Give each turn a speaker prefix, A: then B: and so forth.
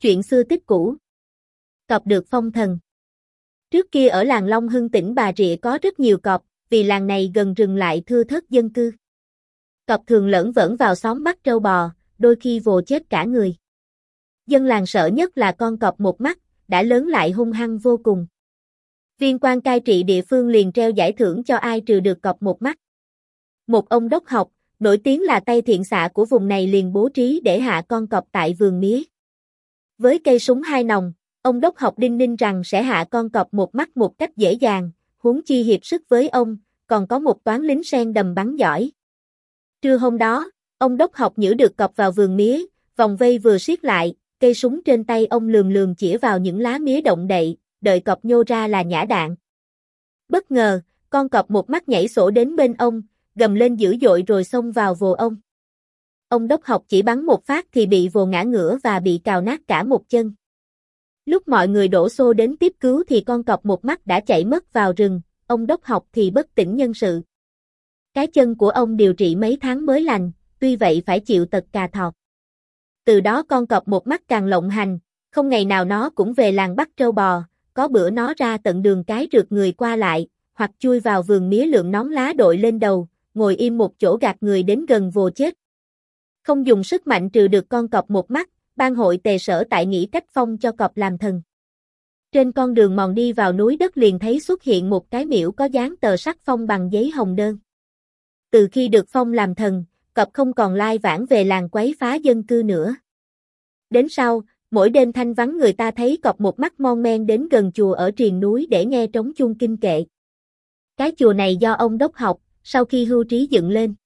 A: Chuyện xưa tích cũ. Cọp được phong thần. Trước kia ở làng Long Hưng tỉnh Bà Rịa có rất nhiều cọp, vì làng này gần rừng lại thưa thớt dân cư. Cọp thường lởn vởn vào xóm bắt trâu bò, đôi khi vồ chết cả người. Dân làng sợ nhất là con cọp một mắt, đã lớn lại hung hăng vô cùng. Viên quan cai trị địa phương liền treo giải thưởng cho ai trừ được cọp một mắt. Một ông đốc học, nổi tiếng là tay thiện xạ của vùng này liền bố trí để hạ con cọp tại vườn mía. Với cây súng 2 nòng, ông đốc học đinh ninh rằng sẽ hạ con cọp một mắt một cách dễ dàng, huống chi hiệp sức với ông, còn có một toán lính sen đầm bắn giỏi. Trưa hôm đó, ông đốc học nhử được cọp vào vườn mía, vòng vây vừa siết lại, cây súng trên tay ông lườm lườm chĩa vào những lá mía động đậy, đợi cọp nhô ra là nhả đạn. Bất ngờ, con cọp một mắt nhảy sổ đến bên ông, gầm lên dữ dội rồi xông vào vồ ông. Ông đốc học chỉ bắn một phát thì bị vồ ngã ngửa và bị cào nát cả một chân. Lúc mọi người đổ xô đến tiếp cứu thì con cọp một mắt đã chạy mất vào rừng, ông đốc học thì bất tỉnh nhân sự. Cái chân của ông điều trị mấy tháng mới lành, tuy vậy phải chịu tật cà thọt. Từ đó con cọp một mắt càng lộng hành, không ngày nào nó cũng về làng bắt trâu bò, có bữa nó ra tận đường cái rượt người qua lại, hoặc chui vào vườn mía lượm nón lá đội lên đầu, ngồi im một chỗ gạt người đến gần vồ chết. Không dùng sức mạnh trừ được con cọp một mắt, ban hội tề sở tại nghĩ cách phong cho cọp làm thần. Trên con đường mòn đi vào núi đất liền thấy xuất hiện một cái miễu có dán tờ sắc phong bằng giấy hồng đơn. Từ khi được phong làm thần, cọp không còn lai vãng về làng quấy phá dân cư nữa. Đến sau, mỗi đêm thanh vắng người ta thấy cọp một mắt mon men đến gần chùa ở triền núi để nghe trống chuông kinh kệ. Cái chùa này do ông đốc học, sau khi hưu trí dựng lên.